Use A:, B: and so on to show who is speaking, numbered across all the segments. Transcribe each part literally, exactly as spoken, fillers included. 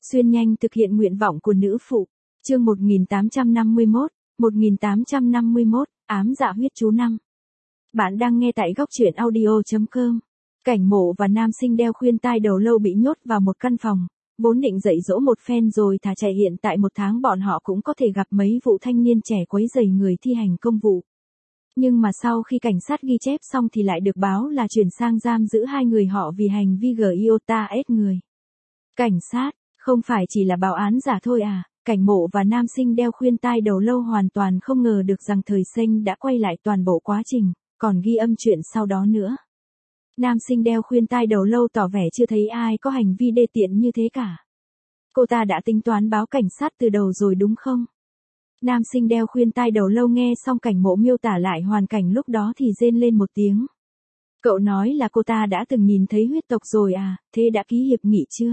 A: Xuyên nhanh thực hiện nguyện vọng của nữ phụ. Chương một nghìn tám trăm năm mươi mốt, một nghìn tám trăm năm mươi mốt, ám dạ huyết chú năm. Bạn đang nghe tại góc truyện audio chấm com. Cảnh Mộ và nam sinh đeo khuyên tai đầu lâu bị nhốt vào một căn phòng, vốn định dạy dỗ một phen rồi thả chạy, hiện tại một tháng bọn họ cũng có thể gặp mấy vụ thanh niên trẻ quấy rầy người thi hành công vụ. Nhưng mà sau khi cảnh sát ghi chép xong thì lại được báo là chuyển sang giam giữ hai người họ vì hành vi gây iota ép người. Cảnh sát, không phải chỉ là báo án giả thôi à? Cảnh Mộ và nam sinh đeo khuyên tai đầu lâu hoàn toàn không ngờ được rằng Thời Sinh đã quay lại toàn bộ quá trình, còn ghi âm chuyện sau đó nữa. Nam sinh đeo khuyên tai đầu lâu tỏ vẻ chưa thấy ai có hành vi đê tiện như thế cả. Cô ta đã tính toán báo cảnh sát từ đầu rồi đúng không? Nam sinh đeo khuyên tai đầu lâu nghe xong Cảnh Mộ miêu tả lại hoàn cảnh lúc đó thì rên lên một tiếng. Cậu nói là cô ta đã từng nhìn thấy huyết tộc rồi à, thế đã ký hiệp nghị chưa?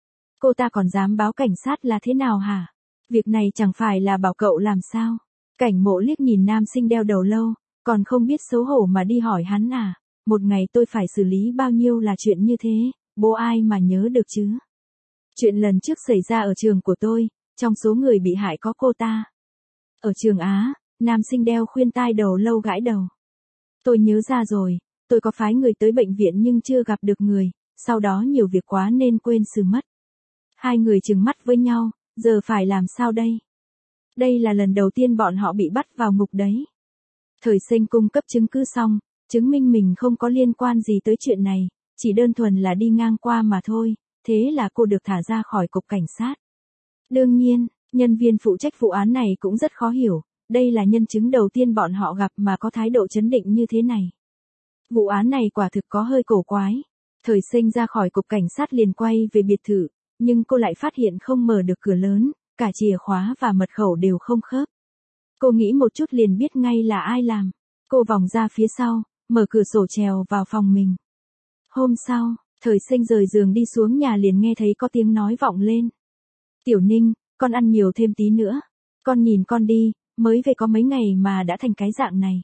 A: Cô ta còn dám báo cảnh sát là thế nào hả? Việc này chẳng phải là bảo cậu làm sao? Cảnh Mộ liếc nhìn nam sinh đeo đầu lâu, còn không biết xấu hổ mà đi hỏi hắn à? Một ngày tôi phải xử lý bao nhiêu là chuyện như thế, bố ai mà nhớ được chứ? Chuyện lần trước xảy ra ở trường của tôi, trong số người bị hại có cô ta. Ở trường Á, nam sinh đeo khuyên tai đầu lâu gãi đầu. Tôi nhớ ra rồi, tôi có phái người tới bệnh viện nhưng chưa gặp được người, sau đó nhiều việc quá nên quên xử mất. Hai người trừng mắt với nhau, giờ phải làm sao đây? Đây là lần đầu tiên bọn họ bị bắt vào ngục đấy. Thời Sinh cung cấp chứng cứ xong, chứng minh mình không có liên quan gì tới chuyện này, chỉ đơn thuần là đi ngang qua mà thôi, thế là cô được thả ra khỏi cục cảnh sát. Đương nhiên, nhân viên phụ trách vụ án này cũng rất khó hiểu, đây là nhân chứng đầu tiên bọn họ gặp mà có thái độ trấn định như thế này. Vụ án này quả thực có hơi cổ quái. Thời Sinh ra khỏi cục cảnh sát liền quay về biệt thự, nhưng cô lại phát hiện không mở được cửa lớn, cả chìa khóa và mật khẩu đều không khớp. Cô nghĩ một chút liền biết ngay là ai làm. Cô vòng ra phía sau, mở cửa sổ trèo vào phòng mình. Hôm sau, Thời Sinh rời giường đi xuống nhà liền nghe thấy có tiếng nói vọng lên. Tiểu Ninh, con ăn nhiều thêm tí nữa. Con nhìn con đi, mới về có mấy ngày mà đã thành cái dạng này.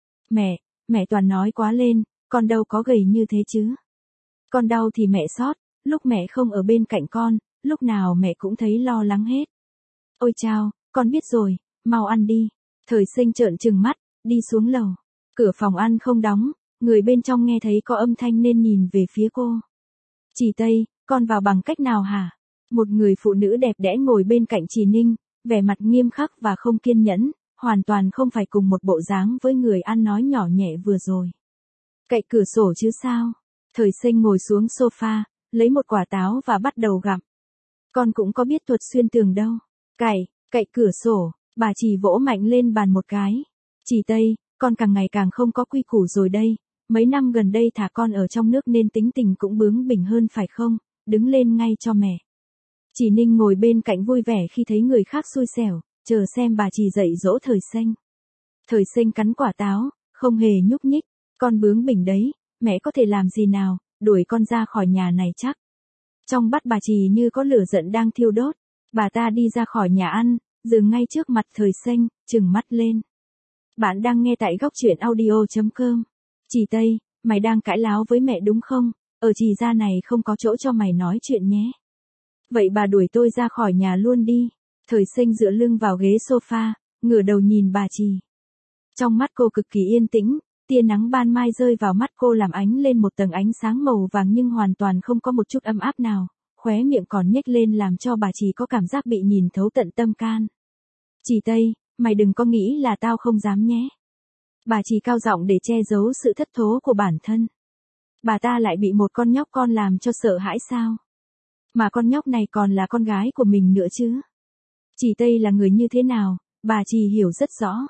A: Mẹ, mẹ toàn nói quá lên, con đâu có gầy như thế chứ. Con đau thì mẹ xót, lúc mẹ không ở bên cạnh con, lúc nào mẹ cũng thấy lo lắng hết. Ôi chao, con biết rồi, mau ăn đi. Thời Sinh trợn trừng mắt, đi xuống lầu. Cửa phòng ăn không đóng, người bên trong nghe thấy có âm thanh nên nhìn về phía cô. Chị Tây, con vào bằng cách nào hả? Một người phụ nữ đẹp đẽ ngồi bên cạnh chị Ninh, vẻ mặt nghiêm khắc và không kiên nhẫn, hoàn toàn không phải cùng một bộ dáng với người ăn nói nhỏ nhẹ vừa rồi. Cậy cửa sổ chứ sao? Thời Sinh ngồi xuống sofa, lấy một quả táo và bắt đầu gặm. Con cũng có biết thuật xuyên tường đâu. Cậy, cậy cửa sổ, bà chỉ vỗ mạnh lên bàn một cái. Chị Tây, con càng ngày càng không có quy củ rồi đây. Mấy năm gần đây thả con ở trong nước nên tính tình cũng bướng bỉnh hơn phải không? Đứng lên ngay cho mẹ. Chị Ninh ngồi bên cạnh vui vẻ khi thấy người khác xui xẻo, chờ xem bà chỉ dạy dỗ Thời Sinh. Thời Sinh cắn quả táo, không hề nhúc nhích. Con bướng bỉnh đấy, mẹ có thể làm gì nào, đuổi con ra khỏi nhà này chắc. Trong mắt bà chỉ như có lửa giận đang thiêu đốt. Bà ta đi ra khỏi nhà ăn, dừng ngay trước mặt Thời Sinh, trừng mắt lên. Bạn đang nghe tại góc truyện audio chấm com. Chị Tây, mày đang cãi láo với mẹ đúng không? Ở chị ra này không có chỗ cho mày nói chuyện nhé. Vậy bà đuổi tôi ra khỏi nhà luôn đi. Thời Sinh dựa lưng vào ghế sofa, ngửa đầu nhìn bà chị. Trong mắt cô cực kỳ yên tĩnh, tia nắng ban mai rơi vào mắt cô làm ánh lên một tầng ánh sáng màu vàng nhưng hoàn toàn không có một chút ấm áp nào, khóe miệng còn nhếch lên làm cho bà chị có cảm giác bị nhìn thấu tận tâm can. Chị Tây, mày đừng có nghĩ là tao không dám nhé. Bà chị cao giọng để che giấu sự thất thố của bản thân. Bà ta lại bị một con nhóc con làm cho sợ hãi sao? Mà con nhóc này còn là con gái của mình nữa chứ. Chị Tây là người như thế nào, bà chị hiểu rất rõ.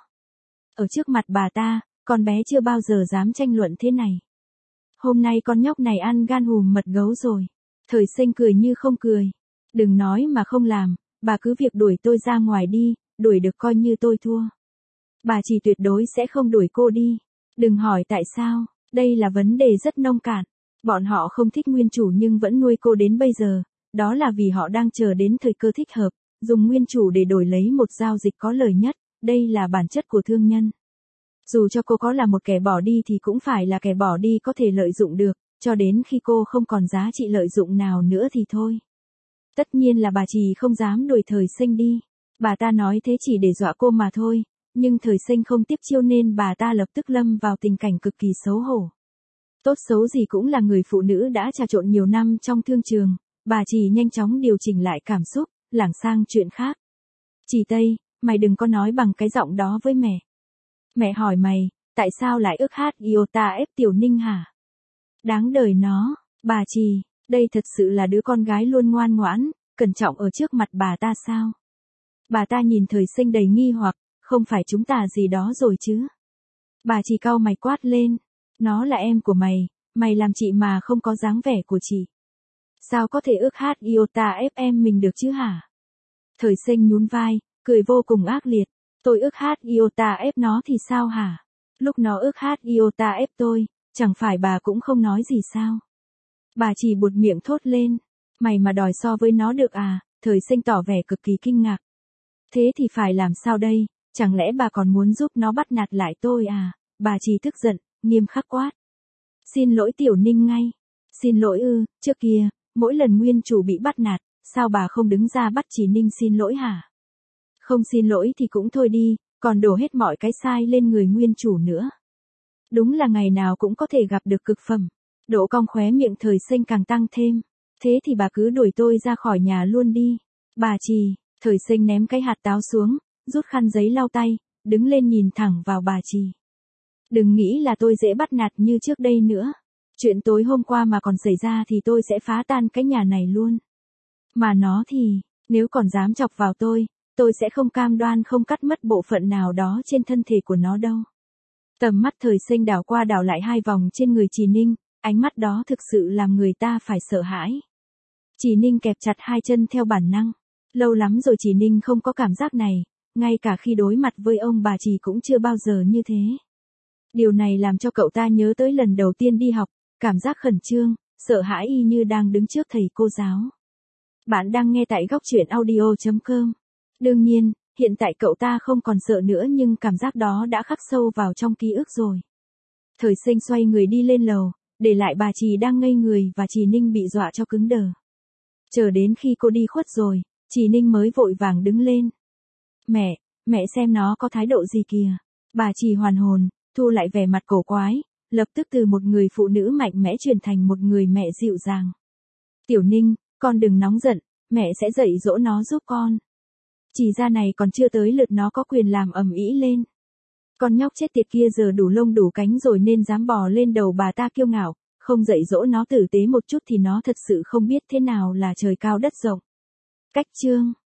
A: Ở trước mặt bà ta, con bé chưa bao giờ dám tranh luận thế này. Hôm nay con nhóc này ăn gan hùm mật gấu rồi. Thời Sinh cười như không cười. Đừng nói mà không làm, bà cứ việc đuổi tôi ra ngoài đi, đuổi được coi như tôi thua. Bà chỉ tuyệt đối sẽ không đuổi cô đi. Đừng hỏi tại sao, đây là vấn đề rất nông cạn. Bọn họ không thích nguyên chủ nhưng vẫn nuôi cô đến bây giờ, đó là vì họ đang chờ đến thời cơ thích hợp, dùng nguyên chủ để đổi lấy một giao dịch có lời nhất, đây là bản chất của thương nhân. Dù cho cô có là một kẻ bỏ đi thì cũng phải là kẻ bỏ đi có thể lợi dụng được, cho đến khi cô không còn giá trị lợi dụng nào nữa thì thôi. Tất nhiên là bà Trì không dám đuổi Thời Sinh đi. Bà ta nói thế chỉ để dọa cô mà thôi, nhưng Thời Sinh không tiếp chiêu nên bà ta lập tức lâm vào tình cảnh cực kỳ xấu hổ. Tốt xấu gì cũng là người phụ nữ đã trà trộn nhiều năm trong thương trường, bà Trì nhanh chóng điều chỉnh lại cảm xúc, lảng sang chuyện khác. Trì Tây, mày đừng có nói bằng cái giọng đó với mẹ. Mẹ hỏi mày, tại sao lại ức hát iota ép Tiểu Ninh hả? Đáng đời nó, bà Trì, đây thật sự là đứa con gái luôn ngoan ngoãn, cẩn trọng ở trước mặt bà ta sao? Bà ta nhìn Thời Sinh đầy nghi hoặc, không phải chúng ta gì đó rồi chứ? Bà Trì cau mày quát lên, nó là em của mày, mày làm chị mà không có dáng vẻ của chị. Sao có thể ức hát iota ép em mình được chứ hả? Thời Sinh nhún vai, cười vô cùng ác liệt, tôi ức hát iota ép nó thì sao hả? Lúc nó ức hát iota ép tôi, chẳng phải bà cũng không nói gì sao? Bà Trì buột miệng thốt lên, mày mà đòi so với nó được à? Thời Sinh tỏ vẻ cực kỳ kinh ngạc. Thế thì phải làm sao đây, chẳng lẽ bà còn muốn giúp nó bắt nạt lại tôi à? Bà Trì tức giận, nghiêm khắc quát. Xin lỗi Tiểu Ninh ngay. Xin lỗi ư, trước kia, mỗi lần nguyên chủ bị bắt nạt, sao bà không đứng ra bắt Trì Ninh xin lỗi hả? Không xin lỗi thì cũng thôi đi, còn đổ hết mọi cái sai lên người nguyên chủ nữa. Đúng là ngày nào cũng có thể gặp được cực phẩm. Độ cong khóe miệng Thời Sinh càng tăng thêm. Thế thì bà cứ đuổi tôi ra khỏi nhà luôn đi. Bà Trì, Thời Sinh ném cái hạt táo xuống, rút khăn giấy lau tay, đứng lên nhìn thẳng vào bà Trì. Đừng nghĩ là tôi dễ bắt nạt như trước đây nữa. Chuyện tối hôm qua mà còn xảy ra thì tôi sẽ phá tan cái nhà này luôn. Mà nó thì, nếu còn dám chọc vào tôi, tôi sẽ không cam đoan không cắt mất bộ phận nào đó trên thân thể của nó đâu. Tầm mắt Thời Sinh đảo qua đảo lại hai vòng trên người Trì Ninh, ánh mắt đó thực sự làm người ta phải sợ hãi. Trì Ninh kẹp chặt hai chân theo bản năng. Lâu lắm rồi Trì Ninh không có cảm giác này, ngay cả khi đối mặt với ông bà Trì cũng chưa bao giờ như thế. Điều này làm cho cậu ta nhớ tới lần đầu tiên đi học, cảm giác khẩn trương, sợ hãi y như đang đứng trước thầy cô giáo. Bạn đang nghe tại góc truyện audio chấm com. Đương nhiên, hiện tại cậu ta không còn sợ nữa nhưng cảm giác đó đã khắc sâu vào trong ký ức rồi. Thời Sinh xoay người đi lên lầu, để lại bà Trì đang ngây người và Trì Ninh bị dọa cho cứng đờ. Chờ đến khi cô đi khuất rồi, Trì Ninh mới vội vàng đứng lên. Mẹ, mẹ xem nó có thái độ gì kìa. Bà Trì hoàn hồn, thu lại vẻ mặt cổ quái, lập tức từ một người phụ nữ mạnh mẽ chuyển thành một người mẹ dịu dàng. Tiểu Ninh, con đừng nóng giận, mẹ sẽ dạy dỗ nó giúp con. Chỉ ra này còn chưa tới lượt nó có quyền làm ầm ĩ lên. Con nhóc chết tiệt kia giờ đủ lông đủ cánh rồi nên dám bò lên đầu bà ta kiêu ngạo, không dạy dỗ nó tử tế một chút thì nó thật sự không biết thế nào là trời cao đất rộng. Cách chương